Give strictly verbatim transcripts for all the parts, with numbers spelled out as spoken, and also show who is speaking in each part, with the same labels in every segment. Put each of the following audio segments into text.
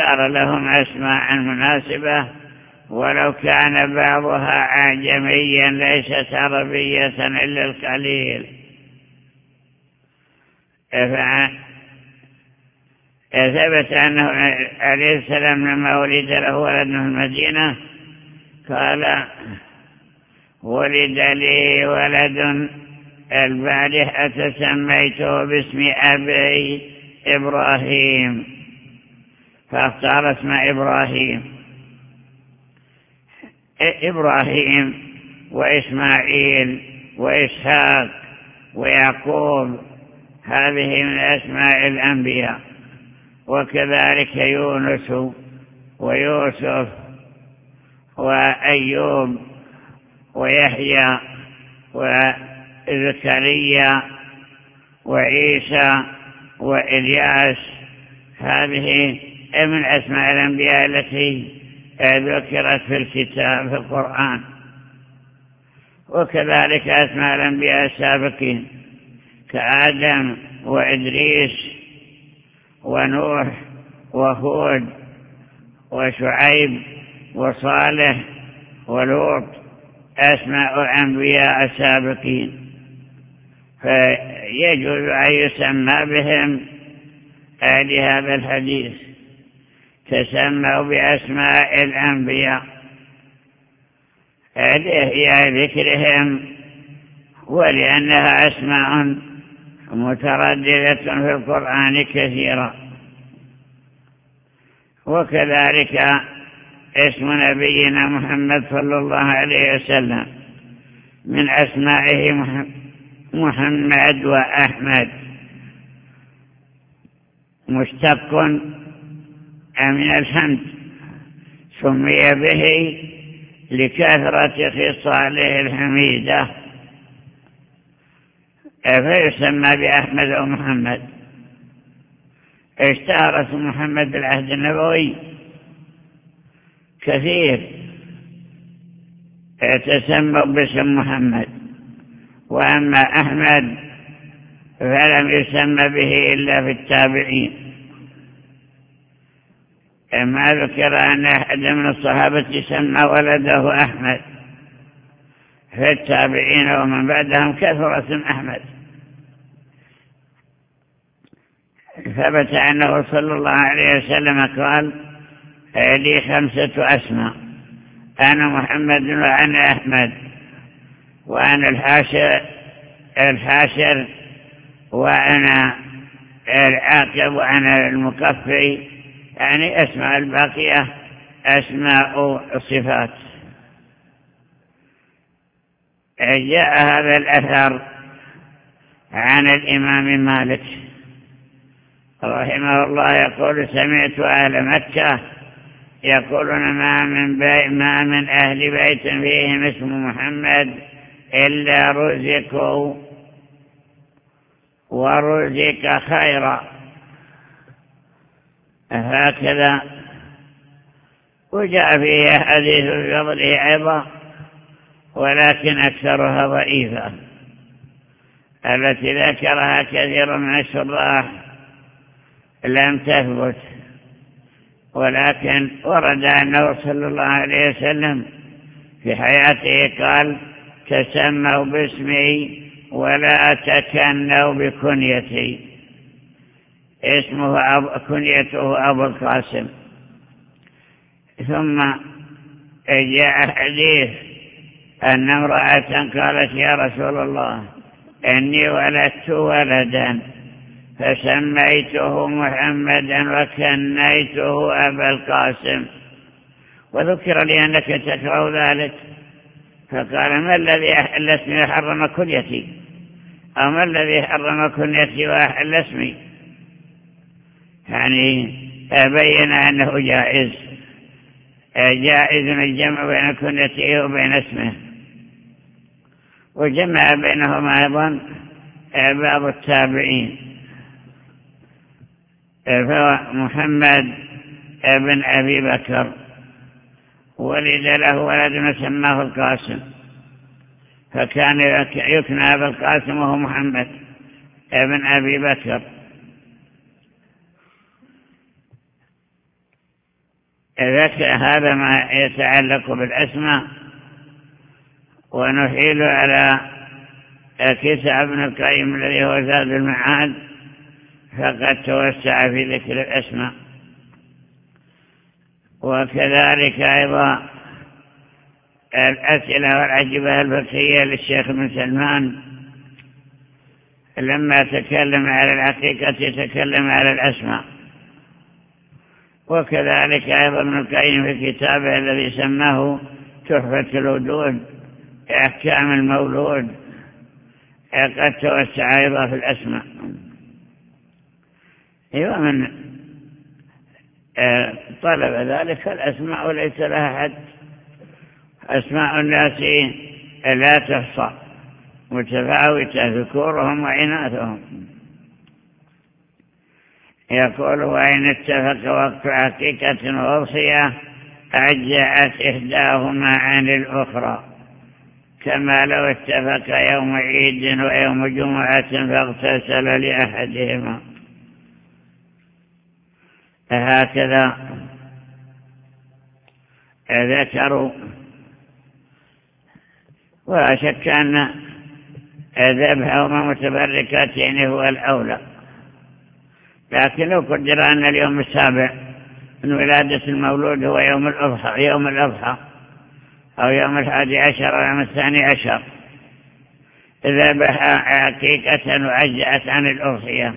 Speaker 1: اختار لهم أسماء مناسبة ولو كان بعضها أعجميا ليست عربية إلا القليل. ثبت أنه عليه السلام لما ولد له ولد في المدينة قال: ولد لي ولد البارحة سميته باسم أبي إبراهيم، فاختار اسم إبراهيم. إبراهيم وإسماعيل وإسحاق ويعقوب هذه من أسماء الأنبياء، وكذلك يونس ويوسف وأيوب ويحيى وزكريا وعيسى وإلياس، هذه من أسماء الأنبياء التي ذكرت في الكتاب في القرآن. وكذلك أسماء الأنبياء السابقين كآدم وإدريس ونوح وهود وشعيب وصالح ولوط، أسماء أنبياء السابقين، فيجوز أن يسمى بهم أهل هذا الحديث، تسموا بأسماء الأنبياء لإحياء ذكرهم ولأنها أسماء مترددة في القرآن كثيرا. وكذلك اسم نبينا محمد صلى الله عليه وسلم من أسمائه محمد وأحمد، مشتق من الحمد، سمي به لكثرة خصاله الحميدة فيسمى بأحمد ومحمد. اشتهر اسم محمد بالعهد النبوي كثير، يتسمى باسم محمد، وأما أحمد فلم يسمى به إلا في التابعين. ما ذكر أن أحد من الصحابة سمى ولده أحمد، في التابعين ومن بعدهم كثر اسم أحمد. ثبت أنه صلى الله عليه وسلم قال: لي خمسة أسماء، أنا محمد وأنا أحمد وأنا الحاشر, الحاشر وأنا العاقب وأنا المكفي، يعني أسماء الباقية أسماء الصفات. جاء هذا الأثر عن الإمام مالك رحمه الله يقول: سمعت أهل مكة يقولون ما من, ما من أهل بيت فيهم اسم محمد إلا رزقوا ورزق خيرا. هكذا. وجاء فيه حديث بفضله أيضا، ولكن أكثرها ضعيفة، التي ذكرها كثير من الشراح لم تثبت، ولكن ورد أنه صلى الله عليه وسلم في حياته قال: تسموا باسمي ولا تكنوا بكنيتي. اسمه أب... كنيته أبو القاسم. ثم جاء حديث أن امرأة قالت: يا رسول الله، إني ولدت ولدا فسميته محمدا وكنيته أبا القاسم، وذكر لي أنك تكره ذلك، فقال: ما الذي أحل اسمي وحرم كنيتي؟ أو ما الذي حرم كنيتي وأحل اسمي؟ يعني بين أنه جائز جائز الجمع بين كنيته وبين اسمه. وجمع بينهما أيضا بعض التابعين، فمحمد بن أبي بكر ولد له ولد سماه القاسم، فكان يكنى أبا القاسم وهو محمد بن أبي بكر. هذا ما يتعلق بالأسماء. ونحيل على كتاب ابن القيم الذي هو زاد المعاد، فقد توسع في ذكر الأسماء. وكذلك أيضا الأسئلة والأجوبة الفقهية للشيخ ابن سلمان، لما تكلم على الحقيقة تكلم على الأسماء. وكذلك أيضا ابن القيم في كتابه الذي سماه تحفة الودود أحكام المولود قد توسع أيضا في الأسماء. ومن طلب ذلك الأسماء ليس لها حد، أسماء الناس لا تحصى متفاوتة ذكورهم وإناثهم. يقول: وإن اتفق وقت حقيقة وأضحية أجزأت إحداهما عن الأخرى، كما لو اتفق يوم عيد ويوم جمعة فاغتسل لأحدهما. هكذا ذكروا. ولا شك أن ذبحهما متبركتين هو الأولى، لكن لو قدر أن اليوم السابع من ولادة المولود هو يوم الأضحى يوم الأضحى أو يوم الحادي عشر أو يوم الثاني عشر، ذبح حقيقة وأجزأت عن الأضحية،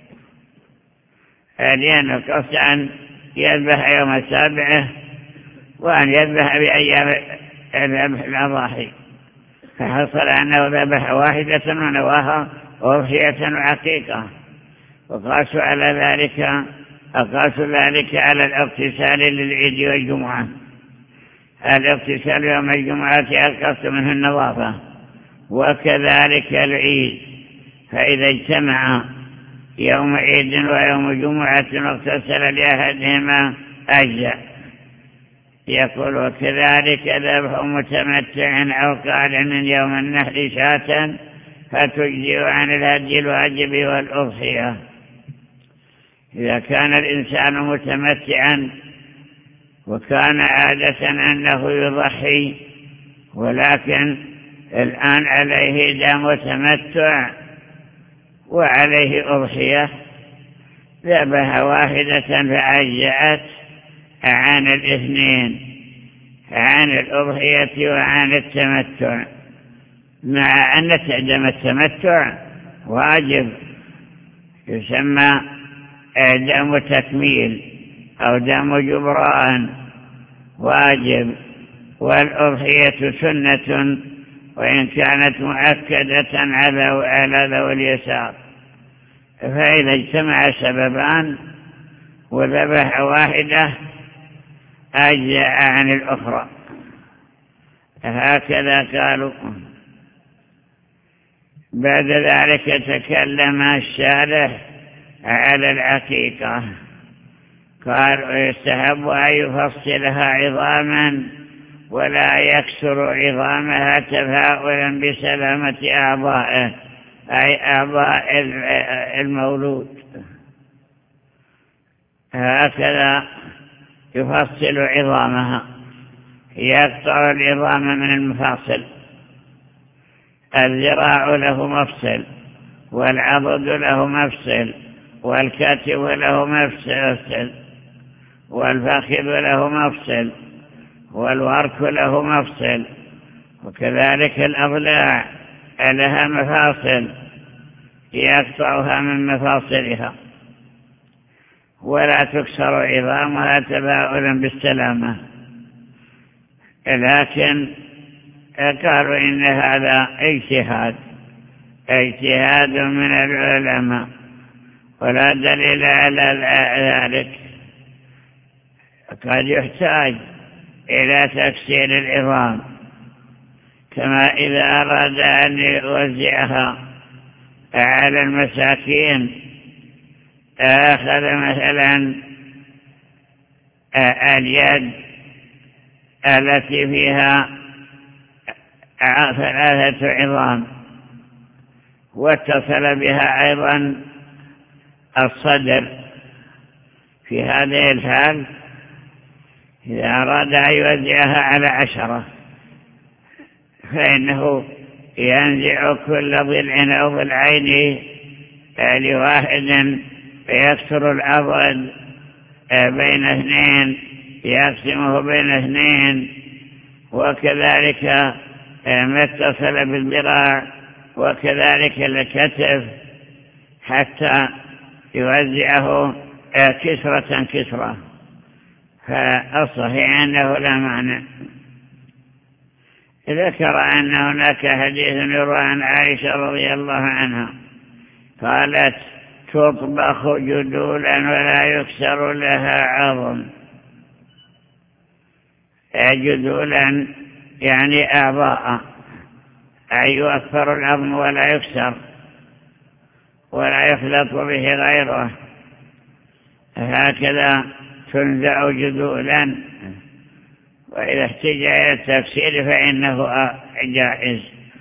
Speaker 1: لأنه قصد أن يذبح يوم السابع وأن يذبح بأيام ذبح الأضاحي، فحصل أنه ذبح واحدة ونواها أضحية وعقيقة. وقاسوا على ذلك أقاسوا ذلك على الاغتسال للعيد والجمعة. الاغتسال يوم الجمعة أقصد منه النظافة، وكذلك العيد، فإذا اجتمع يوم عيد ويوم جمعة واغتسل لأحدهما أجزأ. يقول: وكذلك ذبح متمتع أو قارن من يوم النحر شاة فتجزئ عن الهدي الواجب والأضحية. إذا كان الإنسان متمتعا وكان عادة أنه يضحي، ولكن الآن عليه دم تمتع وعليه أضحية، ذبح واحدة فأجزأت عن الاثنين، عن الأضحية وعن التمتع، مع أن دم التمتع واجب يسمى دم تكميل أو دم جبران واجب، والأضحية سنة وإن كانت مؤكدة على ذوي اليسار. فإذا اجتمع سببان وذبح واحدة أجزأ عن الأخرى. هكذا قالوا. بعد ذلك تكلم الشارح على العقيقة، قال: يستحب أن يفصلها عظاما ولا يكسر عظامها تفاؤلا بسلامة أعضائه، أي أعضاء المولود. هكذا يفصل عظامها، يقطع العظام من المفاصل. الذراع له مفصل، والعضد له مفصل، والكتف له مفصل، والفخذ له مفصل، والورك له مفصل، وكذلك الأضلاع لها مفاصل يقطعها من مفاصلها، ولا تكسر عظامها تفاؤلا بالسلامة. لكن قالوا إن هذا اجتهاد اجتهاد من العلماء ولا دليل على ذلك. قد يحتاج إلى تكسير العظام، كما إذا أراد أن يوزعها على المساكين، أخذ مثلا اليد التي فيها ثلاثة عظام واتصل بها أيضا الصدر، في هذه الحال إذا أراد أن يوزعها على عشرة فإنه ينزع كل ضلع أو ضلعين لواحد فيكسر العضد بين اثنين، يقسمه بين اثنين، وكذلك ما اتصل بالذراع وكذلك الكتف حتى يوزعه كسرة كسرة. فالصحيح أنه لا معنى. ذكر أن هناك حديث يروى عن عائشة رضي الله عنها قالت تطبخ جدولا ولا يكسر لها عظم. جدولا يعني أعضاء، أي يؤثر العظم ولا يكسر ولا يخلط به غيره، هكذا تنزع جدولا. وإذا احتج إلى التفسير فإنه جائز.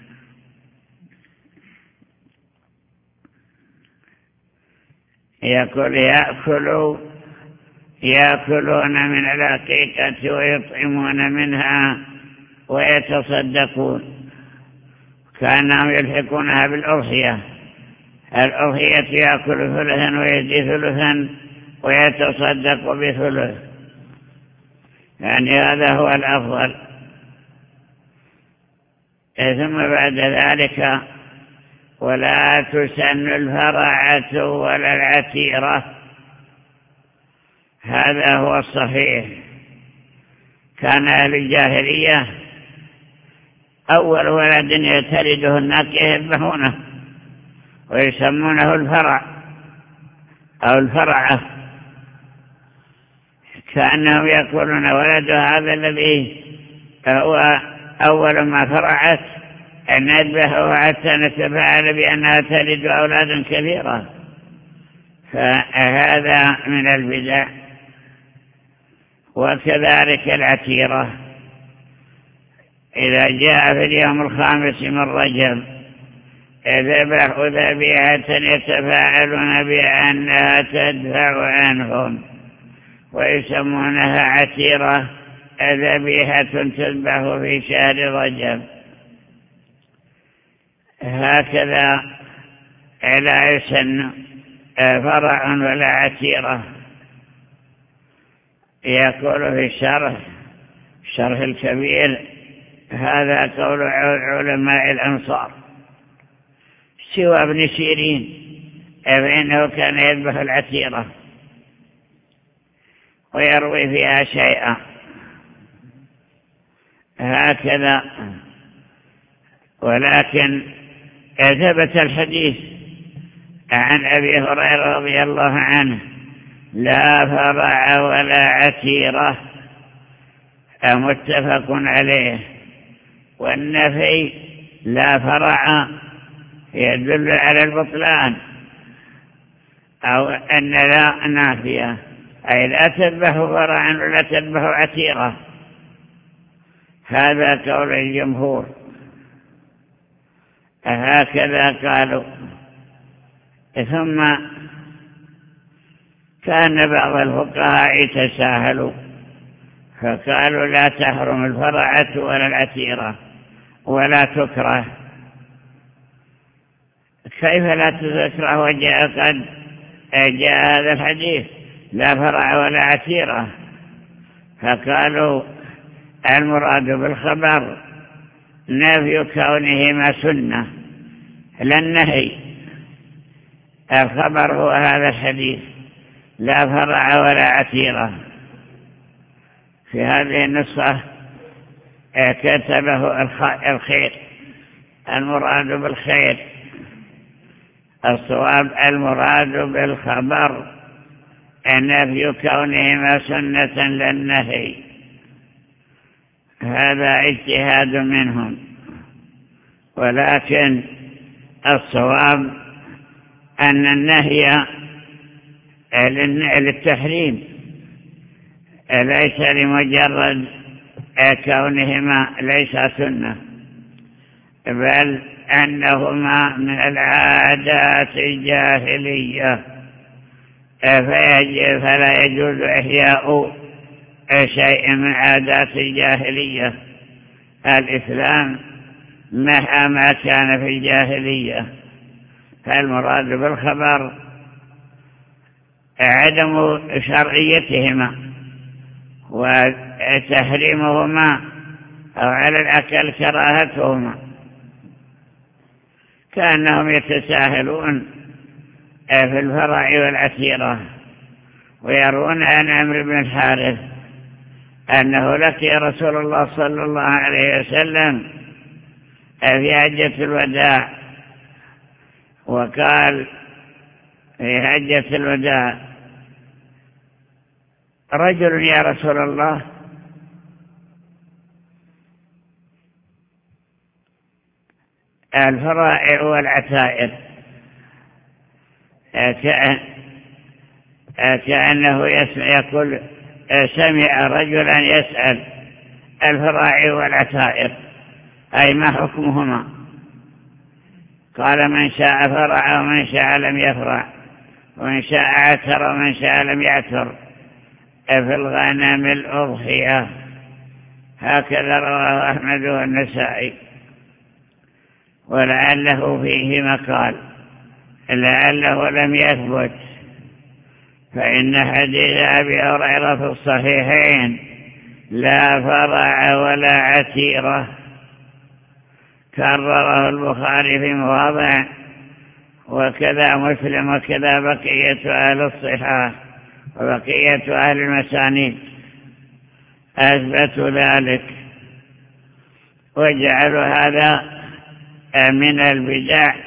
Speaker 1: يقول يأكلوا يأكلون من العقيقة ويطعمون منها ويتصدقون. كانوا يلحقونها بالأضحية، الأضحية يأكل ثلثا ويدي ثلثا ويتصدق بثلث، يعني هذا هو الأفضل. ثم بعد ذلك ولا تسن الفرعة ولا العتيرة، هذا هو الصحيح. كان أهل الجاهلية أول ولد يتلده الناس يذبحونه ويسمونه الفرع أو الفرعة، كأنهم يقولون ولد هذا الذي هو أول ما فرعت أن نذبحه حتى نتفاعل بأنها تلد أولادا كثيرة، فهذا من البدع. وكذلك العتيرة إذا جاء في اليوم الخامس من رجب ذبحوا ذبيحة يتفاعلون بأنها تدفع عنهم ويسمونها عتيرة، ذبيحة تذبح في شهر رجب. هكذا لا يسن فرع ولا عتيرة. يقول في الشرح الشرح الكبير هذا قول علماء الأنصار سوى ابن سيرين فإنه كان يذبح العتيرة ويروي فيها شيئا. هكذا ولكن ثبت الحديث عن أبي هريرة رضي الله عنه لا فرع ولا عتيرة، متفق عليه. والنفي لا فرع يدل على البطلان أو أن لا نافية، أي لا تذبح فرعا ولا تذبح عتيرة، هذا قول الجمهور. هكذا قالوا. ثم كان بعض الفقهاء يتساهلوا فقالوا لا تحرم الفرعة ولا العتيرة ولا تكره. كيف لا تكره وجاء قد جاء هذا الحديث لا فرع ولا عتيرة؟ فقالوا المراد بالخبر نفي كونهما سنة لا النهي. الخبر هو هذا الحديث لا فرع ولا عتيرة. في هذه النسخة كتبه الخير، المراد بالخير، الصواب المراد بالخبر نفي كونهما سنة لا النهي. هذا اجتهاد منهم، ولكن الصواب أن النهي للتحريم ليس لمجرد كونهما ليس سنة، بل أنهما من العادات الجاهلية فلا يجوز إحياء شيء من عادات الجاهلية. الإسلام مهما كان في الجاهلية، فالمراد بالخبر عدم شرعيتهما وتحريمهما أو على الأقل كراهتهما، كأنهم يتساهلون في الفرع والعسيرة. ويرون عن عمرو بن الحارث أنه لقي رسول الله صلى الله عليه وسلم في حجة الوداع، وقال في حجة الوداع: رجل يا رسول الله الفرائع والعتائر، كأنه يقول سمع رجلا يسأل الفرائع والعتائر أي ما حكمهما؟ قال: من شاء فرع ومن شاء لم يفرع، ومن شاء عتر ومن شاء لم يعتر، في الغنم الأضحية. هكذا رواه أحمد والنسائي. ولعله فيه مقال، لعله لم يثبت، فإن حديث أبي هريرة في الصحيحين: لا فرع ولا عتيرة، كرره البخاري في مواضع، وكذا مسلم، وكذا بقية أهل الصحاح وبقية أهل المسانيد أثبتوا ذلك، وجعلوا هذا من البدع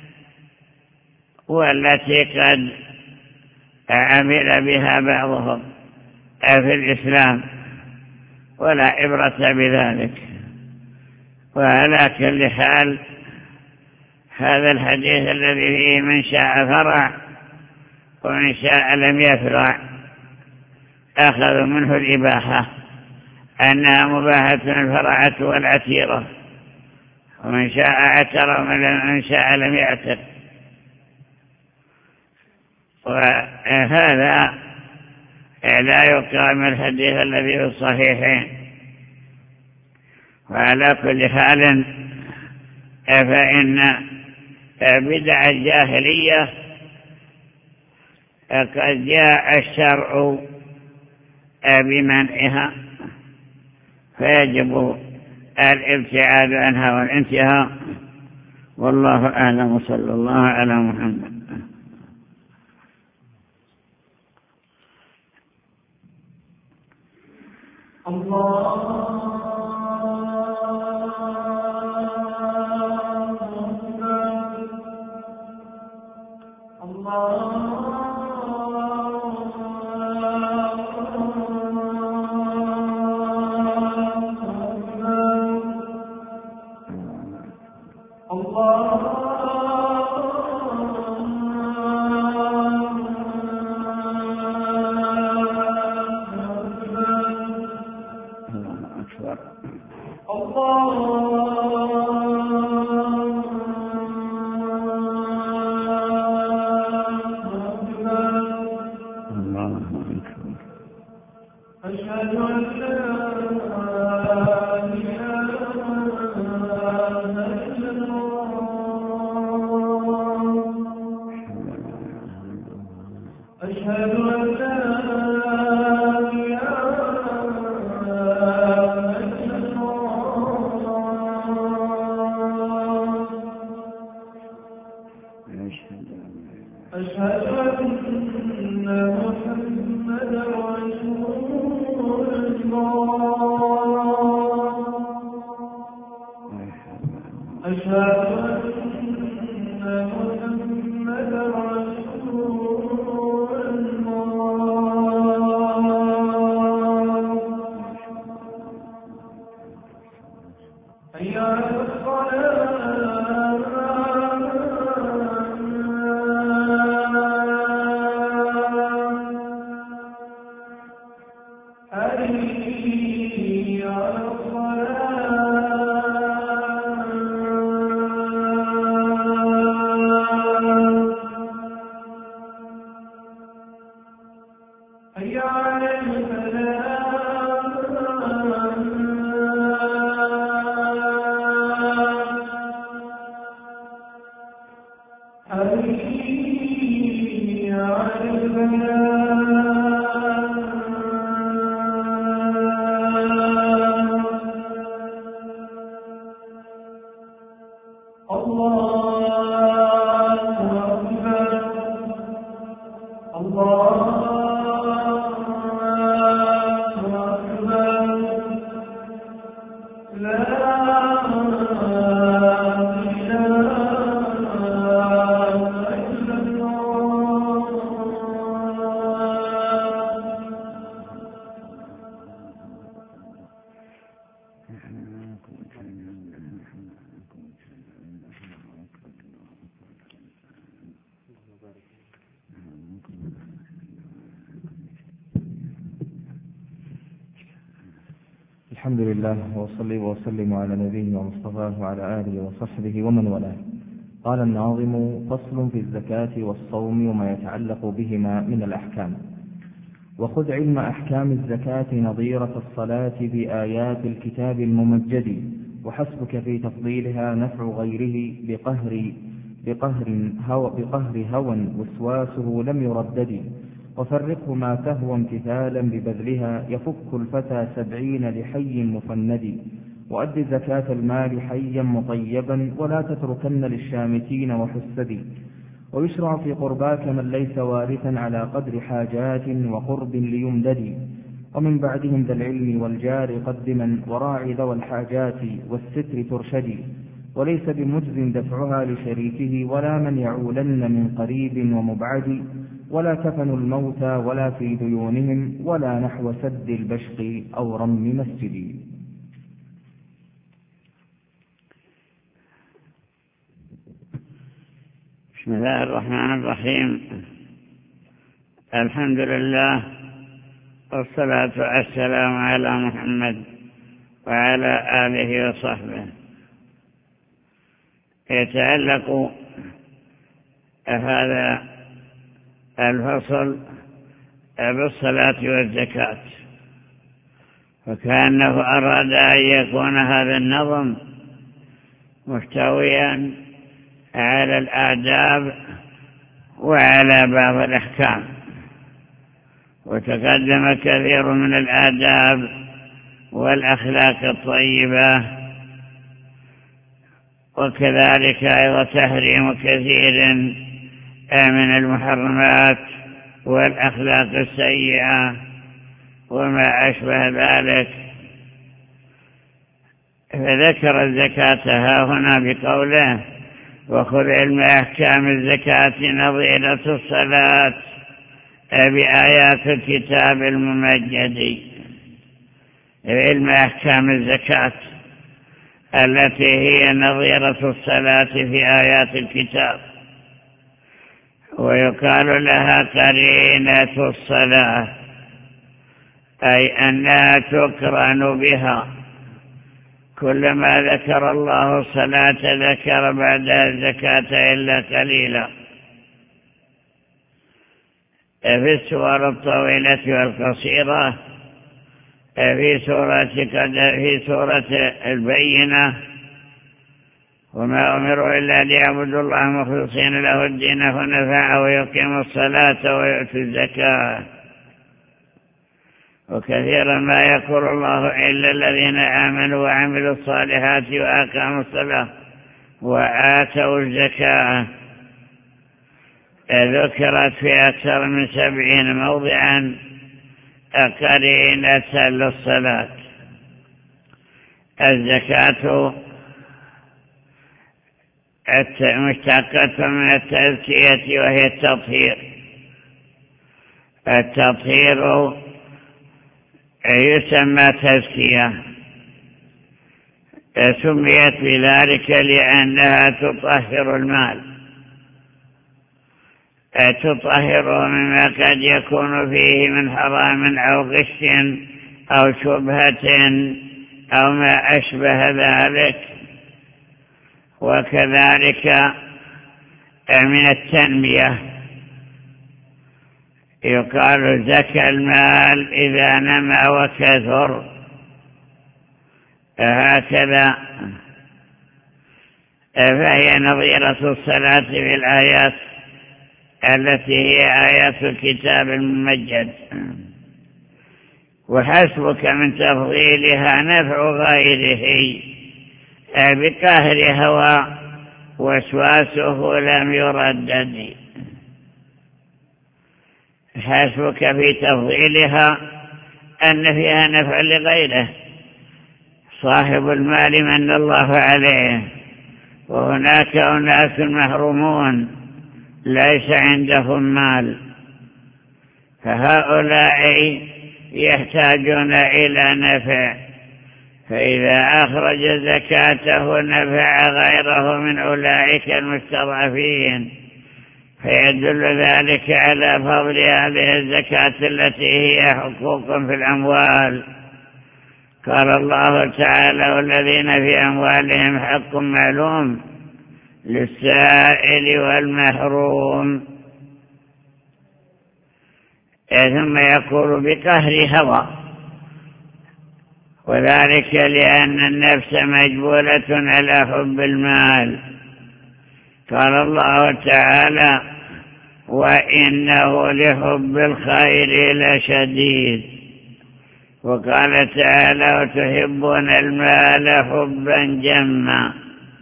Speaker 1: والتي قد عمل بها بعضهم في الإسلام، ولا عبرة بذلك. وعلى كل حال، هذا الحديث الذي فيه من شاء فرع ومن شاء لم يفرع أخذوا منه الإباحة، أنها مباحة الفرعة والعتيرة، ومن شاء عتر ومن شاء لم يعتر. وهذا لا يقام الحديث الذي في الصحيحين. وعلى كل حال، فإن بدع الجاهلية قد جاء الشرع بمنعها، فيجب الابتعاد عنها والانتهاء. والله أعلم، صلى الله على محمد.
Speaker 2: الله حي على الفلاح
Speaker 3: الحمد لله وصلي وسلم على نبيه ومصطفاه وعلى آله وصحبه ومن والاه. قال الناظم: فصل في الزكاة والصوم وما يتعلق بهما من الأحكام. وخذ علم أحكام الزكاة نظيرة الصلاة بآيات الكتاب الممجد، وحسبك في تفضيلها نفع غيره بقهر بقهر هو بقهر هوى وسواسه لم يردد، وفرقه ما تهوى امتثالا ببذلها يفك الفتى سبعين لحي مفند، وأد زكاة المال حيا مطيبا ولا تتركن للشامتين وحسد، ويشرع في قرباك من ليس وارثا على قدر حاجات وقرب ليمدد، ومن بعدهم ذا العلم والجار قدما وراعي ذوى الحاجات والستر ترشدي، وليس بمجز دفعها لشريكه ولا من يعولن من قريب ومبعد، ولا كفن الموتى ولا في ديونهم ولا نحو سد البشق أو رم مسجد.
Speaker 1: بسم الله الرحمن الرحيم. الحمد لله والصلاة والسلام على محمد وعلى آله وصحبه. يتعلق هذا الفصل بالصلاة والزكاة، فكأنه أراد أن يكون هذا النظم محتويا على الآداب وعلى بعض الأحكام، وتقدم كثير من الآداب والأخلاق الطيبة، وكذلك أيضا تحريم كثير من المحرمات والأخلاق السيئة وما أشبه ذلك. فذكر الزكاة ها هنا بقوله: وخذ علم أحكام الزكاة نظيرة الصلاة بآيات الكتاب الممجد. علم أحكام الزكاة التي هي نظيرة الصلاة في آيات الكتاب، ويقال لها قرينة الصلاة، أي أنها تقرن بها. كلما ذكر الله الصلاة ذكر بعدها الزكاة إلا قليلا. في السور الطويلة والقصيرة، في سورة في سورة البينة: وما أمروا إلا ليعبدوا الله مخلصين له الدين حنفاء ويقيموا الصلاة ويؤتوا الزكاة. وكثيرا ما يذكر الله إلا الذين آمنوا وعملوا الصالحات وأقاموا الصلاة وآتوا الزكاة. ذكرت في أكثر من سبعين موضعا قرينة للصلاة. الزكاة مشتقة من التزكية وهي التطهير. التطهير يسمى تزكية، سميت بذلك لأنها تطهر المال، تطهره مما قد يكون فيه من حرام أو غش أو شبهة أو ما أشبه ذلك. وكذلك من التنمية، يقال زكى المال إذا نمى وكثر، هكذا. فهي نظيرة الصلاة بالآيات التي هي آيات الكتاب الممجد. وحسبك من تفضيلها نفع غيره بقهر هوى وسواسه لم يردد. حسبك في تفضيلها أن فيها نفع لغيره. صاحب المال من الله عليه، وهناك أناس محرومون ليس عندهم مال، فهؤلاء يحتاجون إلى نفع فإذا أخرج زكاته نفع غيره من أولئك المستضعفين، فيدل ذلك على فضل هذه الزكاة التي هي حقوق في الأموال. قال الله تعالى: والذين في أموالهم حق معلوم للسائل والمحروم. ثم يقول بقهر هوى، وذلك لأن النفس مجبولة على حب المال. قال الله تعالى: وإنه لحب الخير لشديد. وقال تعالى: وتحبون المال حبا جما.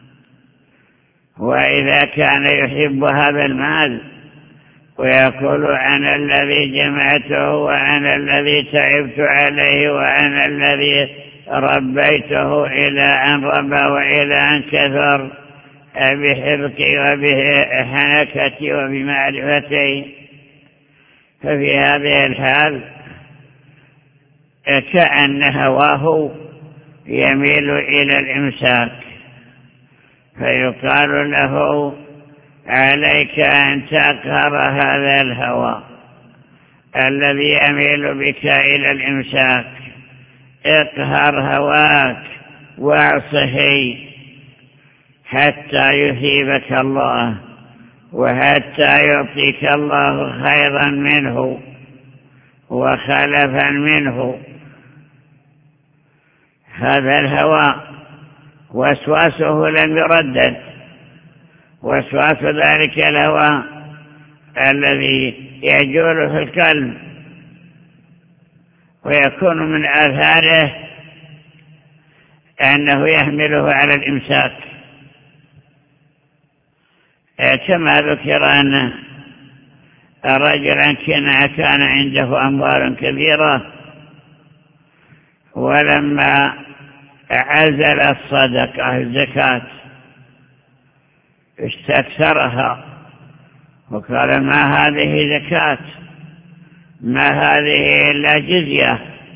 Speaker 1: وإذا كان يحب هذا المال ويقول: أنا الذي جمعته، وأنا الذي تعبت عليه، وأنا الذي ربيته إلى أن ربى وإلى أن كثر بحرقي وبحنكتي وبمعرفتي، ففي هذه الحال كأن هواه يميل إلى الإمساك، فيقال له: عليك أن تقهر هذا الهوى الذي يميل بك إلى الإمساك. اقهر هواك واعصه حتى يثيبك الله، وحتى يعطيك الله خيرا منه وخلفا منه. هذا الهوى وسواسه لم يردد، وسواس ذلك الهوى الذي يجول في القلب ويكون من آثاره أنه يحمله على الإمساك، كما ذكر أن رجلا كان عنده أموال كبيرة، ولما عزل الصدقة الزكاة استكثرها وقال: ما هذه زكاة، ما هذه إلا جزية.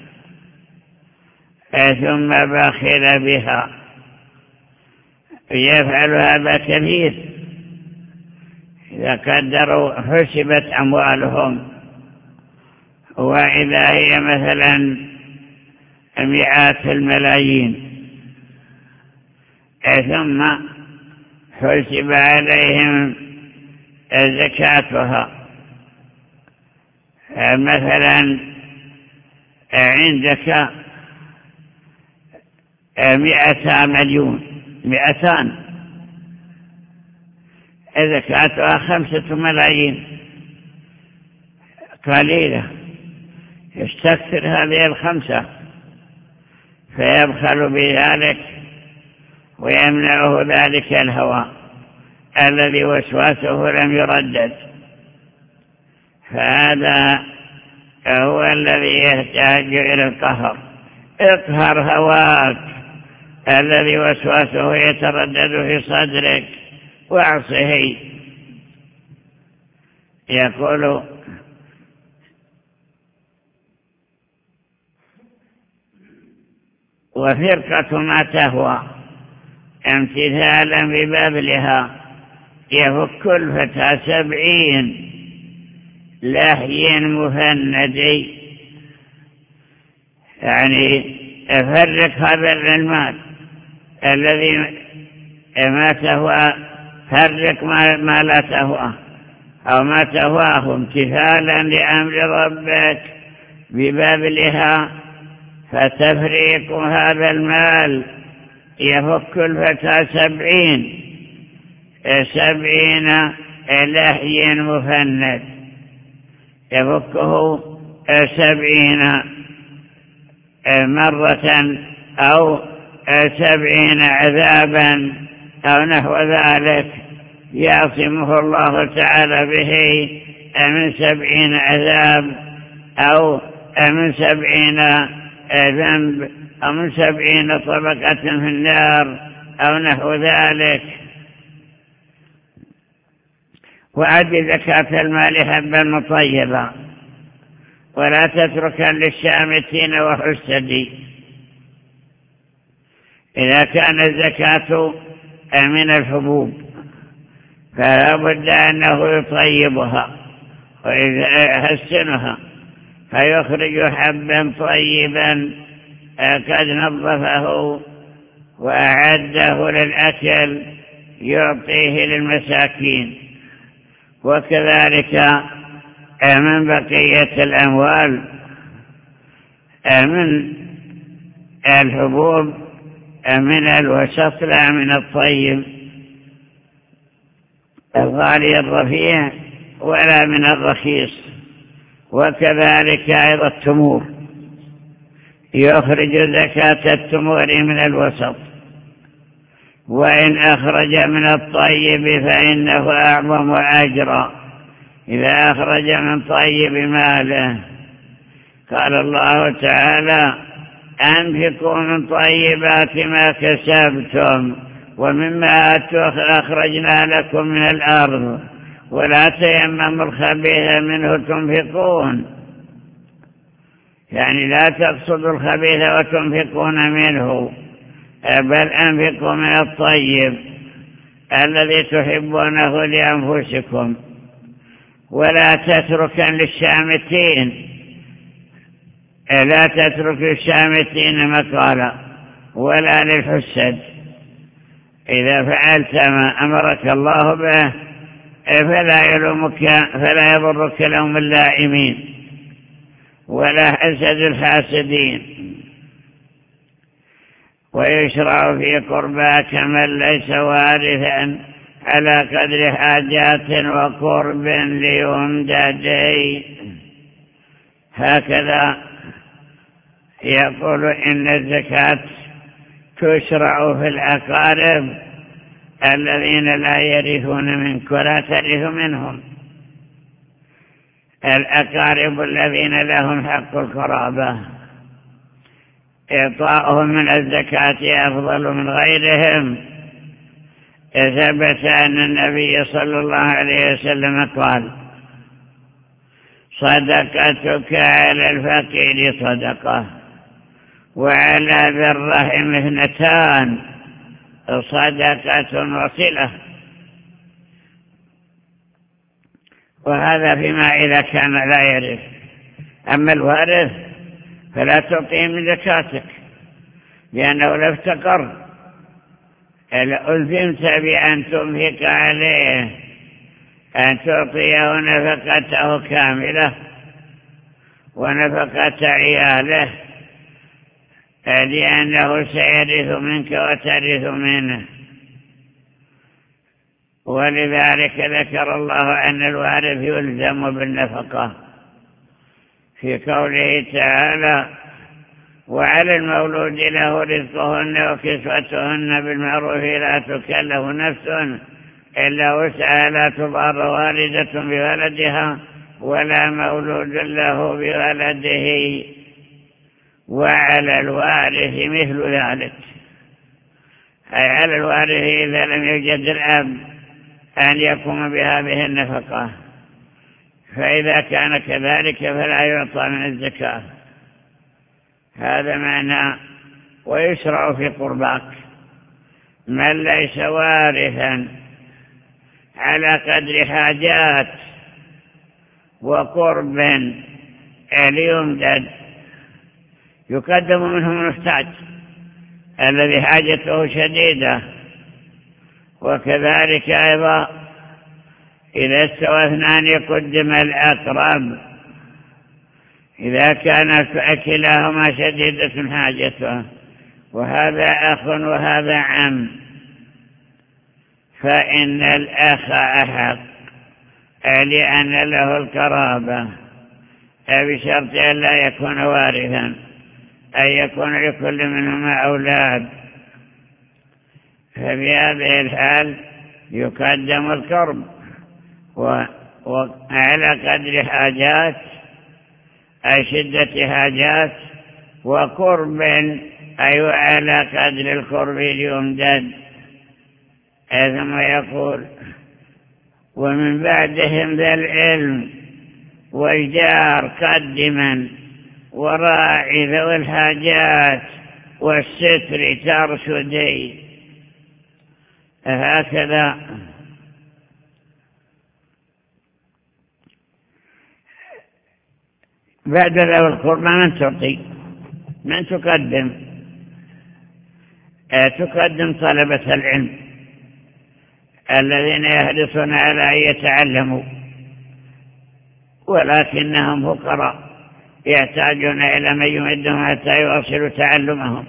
Speaker 1: ثم بخل بها. يفعل هذا كثير. إذا قدروا حسبت أموالهم، وإذا هي مثلا مئات الملايين، ثم حسب عليهم زكاتها. مثلا عندك مئة مليون، مئتان، زكاتها خمسة ملايين، قليلة. يستكثر هذه الخمسة فيبخل بذلك ويمنعه ذلك الهوى الذي وسواسه لم يردد. فهذا هو الذي يحتاج إلى القهر. اقهر هواك الذي وسواسه يتردد في صدرك واعصه. يقول: وفرقة ما تهوى امتثالا ببابلها يفك الفتى سبعين لحي مفندي. يعني افرق هذا المال الذي ما تهوى، فرق ما لا تهوى أو ما تهواه امتثالا لأمر ربك ببابلها، فتفريق هذا المال يفك الفتى سبعين سبعين لحي مفند، يفكه سبعين مرة أو سبعين عذابا أو نحو ذلك، يعصمه الله تعالى به من سبعين عذاب أو من سبعين ذنب أو من سبعين طبقة في النار أو نحو ذلك. وأد زكاة المال حبا مطيبا ولا تتركا للشامتين وحسدي. إذا كان الزكاة من الحبوب فلا بد أنه يطيبها ويحسنها، فيخرج حبا طيبا قد نظفه وأعده للأكل يعطيه للمساكين. وكذلك من بقية الأموال من الحبوب من الوسط لا من الطيب الغالي الرفيع ولا من الرخيص. وكذلك أيضا التمور يخرج زكاة التمور من الوسط، وإن أخرج من الطيب فإنه أعظم أجرا إذا أخرج من طيب ماله. قال الله تعالى: أنفقوا من طيبات ما كسبتم ومما أخرجنا لكم من الأرض ولا تيمموا الخبيث منه تنفقون، يعني لا تقصدوا الخبيث وتنفقون منه، بل أنفقوا من الطيب الذي تحبونه لأنفسكم، ولا تتركا للشامتين لا تترك للشامتين مقالا ولا للحسد. إذا فعلت ما أمرك الله به فلا يلومك فلا يضرك لوم اللائمين ولا حسد الحاسدين. ويشرع في قرباك من ليس وارثا على قدر حاجات وقرب ليمدد. هكذا يقول إن الزكاة تشرع في الأقارب الذين لا يرثون منك ولا ترث منهم، الأقارب الذين لهم حق القرابة إعطاؤهم من الزكاة أفضل من غيرهم. ثبت أن النبي صلى الله عليه وسلم قال: صدقتك على الفقير صدقة وعلى ذي الرحم اثنتان صدقة وصلة. وهذا فيما إذا كان لا يرث. أما الوارث فلا تعطيه من زكاتك، لأنه لو افتقر لألزمت بأن تنفق عليه، أن تعطيه نفقته كاملة ونفقة عياله، لأنه سيرث منك وترث منه. ولذلك ذكر الله أن الوارث يلزم بالنفقة في قوله تعالى: وعلى المولود له رزقهن وكسوتهن بالمعروف لا تكلف نفس إلا وسعها لا تضار والدة بولدها ولا مولود له بولده وعلى الوارث مثل ذلك، أي على الوارث إذا لم يوجد الأب أن يقوم بهذه النفقة، فإذا كان كذلك فلا يعطى من الزكاة. هذا معنى ويشرع في قرباك من ليس وارثا على قدر حاجات وقرب ليمدد. يقدم منهم المحتاج الذي حاجته شديدة، وكذلك أيضا إذا استوى اثنان يقدم الأقرب إذا كان كلاهما شديدة حاجته، وهذا أخ وهذا عم، فإن الأخ أحق لأن له القرابة بشرط أن لا يكون وارثا، أن يكون لكل منهما أولاد، ففي هذه الحال يقدم القرب وعلى قدر حاجات أي شدة حاجات وقرب أي على قدر القرب يمدد. ثم يقول: ومن بعدهم ذا العلم والجار قدما وراعي ذوي الحاجات والستر ترشدي. هكذا بعد ذوي القربى من تعطي؟ من تقدم؟ تقدم طلبة العلم الذين يحرصون على أن يتعلموا ولكنهم فقراء يحتاجون إلى من يمدهم حتى يواصلوا تعلمهم.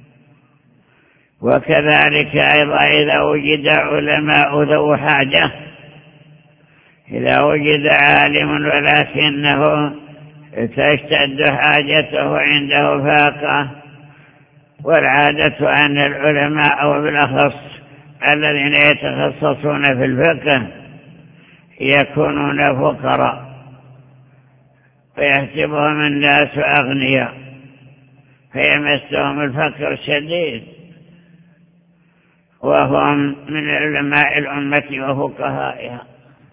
Speaker 1: وكذلك أيضا إذا وجد علماء ذو حاجة، إذا وجد عالم ولكنه تشتد حاجته عنده فاقة، والعادة أن العلماء وبالأخص الذين يتخصصون في الفقه يكونون فقراء ويحسبهم الناس أغنياء فيمسهم الفقر الشديد، وهم من علماء الأمة وفقهائها.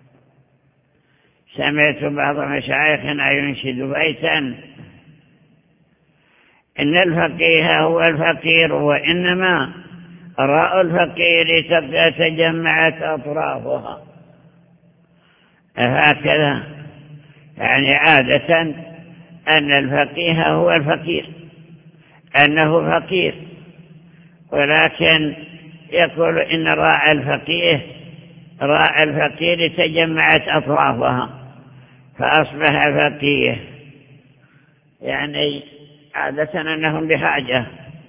Speaker 1: سمعت بعض مشايخنا ينشد بيتا: إن الفقيه هو الفقير وإنما راء الفقير تجمعت أطرافها. هكذا يعني عادة أن الفقيه هو الفقير، أنه فقير، ولكن يقول إن راء الفقيه راء الفقير تجمعت أطرافها فأصبح فقيه، يعني عادة أنهم بحاجة.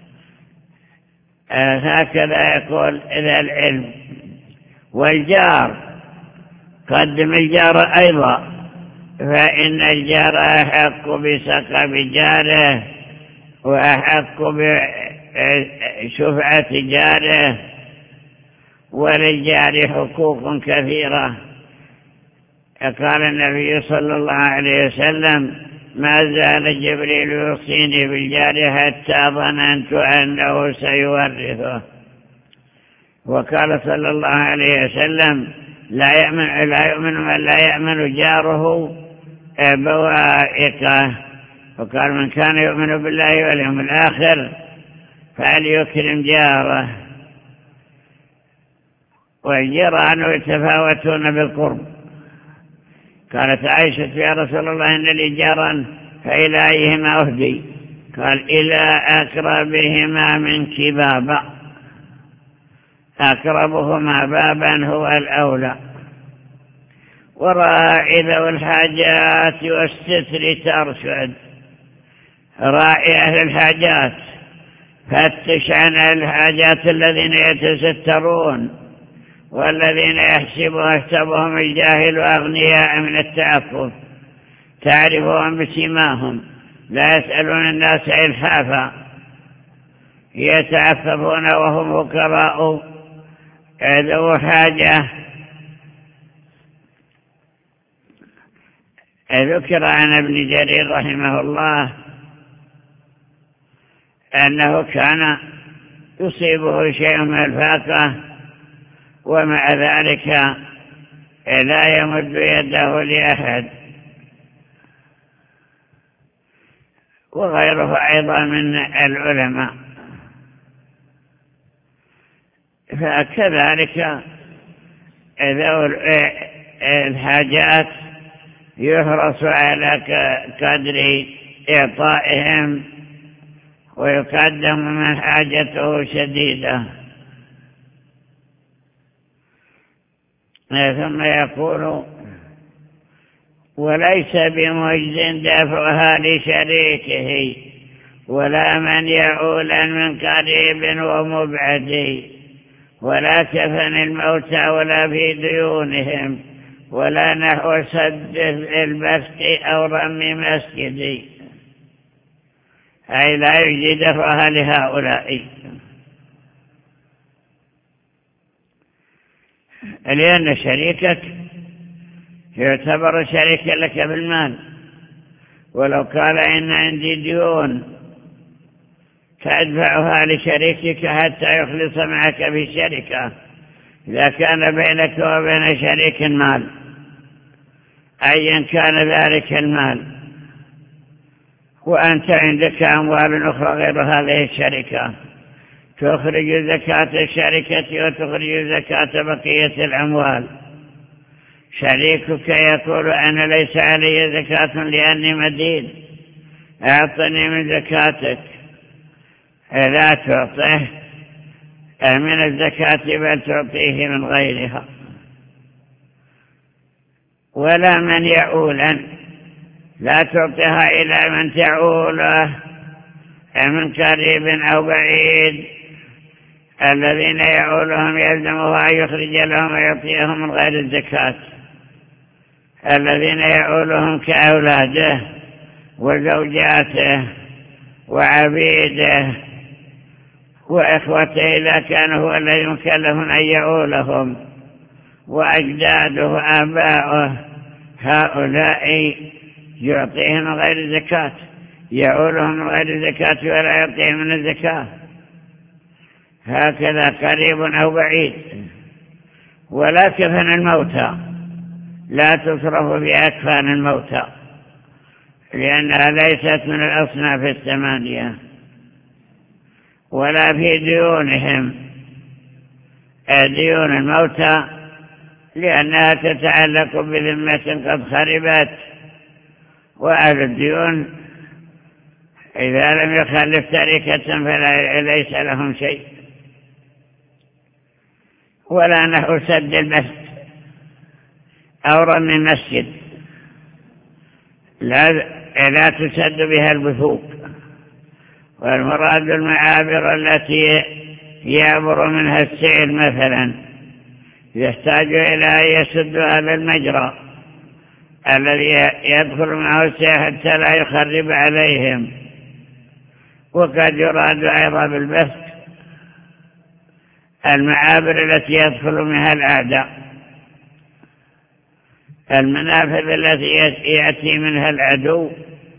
Speaker 1: هكذا يقول إلى العلم. والجار قدم الجار أيضا، فإن الجار أحق بسقب جاره وأحق بشفعة جاره، وللجار حقوق كثيرة. قال النبي صلى الله عليه وسلم: ما زال جبريل يوصيني بالجار حتى ظننت أنه سيورثه. وقال صلى الله عليه وسلم: لا يؤمن, لا يؤمن من لا يأمن جاره بوائقه. وقال: من كان يؤمن بالله واليوم الآخر فليكرم جاره. والجيران يتفاوتون بالقرب. قالت عائشة: يا رسول الله إن لي جارا فإلى أيهما أهدي؟ قال: إلى أقربهما منك بابا، أقربهما بابا هو الأولى. وراعي ذوي الحاجات والستر ترشد. راعي أهل الحاجات، فتش عن الحاجات الذين يتسترون والذين يحسبهم الجاهل أغنياء من التعفف، تعرفهم بسيماهم لا يسألون الناس إلحافا، يتعففون وهم فقراء ذو حاجة. ذكر عن ابن جرير رحمه الله أنه كان يصيبه شيء من الفاقة ومع ذلك لا يمد يده لأحد، وغيره أيضا من العلماء. فكذلك ذو الحاجات يحرص على قدر إعطائهم ويقدم من حاجته شديدة. ثم يقول: وليس بمجد دفعها لشريكه ولا من يعول من قريب ومبعد، ولا كفن الموتى ولا في ديونهم، ولا نحو سد البسق أو رمي مسجد، أي لا يجد دفعها لهؤلاء، لأن شريكك يعتبر شريكا لك بالمال. ولو قال إن عندي ديون تدفعها لشريكك حتى يخلص معك في الشركة، إذا كان بينك وبين شريك مال أيا كان ذلك المال، وأنت عندك أموال أخرى غير هذه الشركة، تخرج زكاة الشركة وتخرج زكاة بقية الأموال. شريكك يقول أنا ليس علي زكاة لأني مدين، أعطني من زكاتك، لا تعطيه من الزكاة بل تعطيه من غيرها. ولا من يعولا، لا تعطيها إلى من تعوله من قريب أو بعيد. الذين يعولهم يلزمه أن يخرج لهم ويعطيهم من غير الزكاة. الذين يعولهم كأولاده وزوجاته وعبيده وإخوته إذا كان هو الذي مكلف أن يعولهم، وأجداده وآباؤه، هؤلاء يعطيهم من غير الزكاة، يعولهم من غير الزكاة ولا يعطيهم من الزكاة. هكذا قريب أو بعيد. ولا كفن الموتى، لا تصرف في أكفان الموتى لأنها ليست من الأصناف الثمانية. ولا في ديونهم، ديون الموتى لأنها تتعلق بذمة قد خربت، وأهل الديون إذا لم يخلف تركة فليس لهم شيء. ولا نحو سد المسجد أو رمي المسجد، لا, لا تسد بها البثوق. والمراد المعابر التي يعبر منها السيل مثلا، يحتاج إلى أن يسد هذا المجرى الذي يدخل معه السيل حتى لا يخرب عليهم. وقد يراد أيضا بالبث المعابر التي يدخل منها الأعداء، المنافذ التي يأتي منها العدو،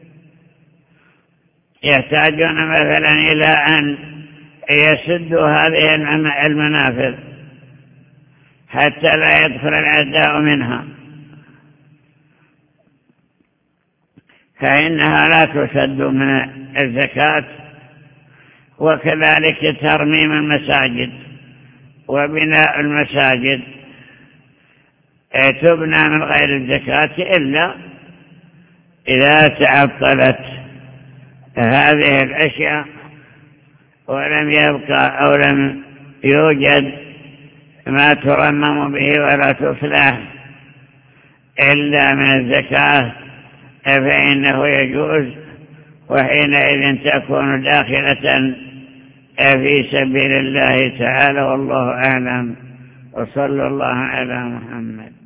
Speaker 1: يحتاجون مثلا إلى أن يسدوا هذه المنافذ حتى لا يدخل الأعداء منها، فإنها لا تسد من الزكاة. وكذلك ترميم المساجد وبناء المساجد تبنى من غير الزكاة إلا إذا تعطلت هذه الأشياء ولم يبقى أو لم يوجد ما ترمم به ولا تصلح إلا من الزكاة فإنه يجوز، وحينئذ تكون داخلة في سبيل الله تعالى. والله أعلم، وصلى الله على محمد.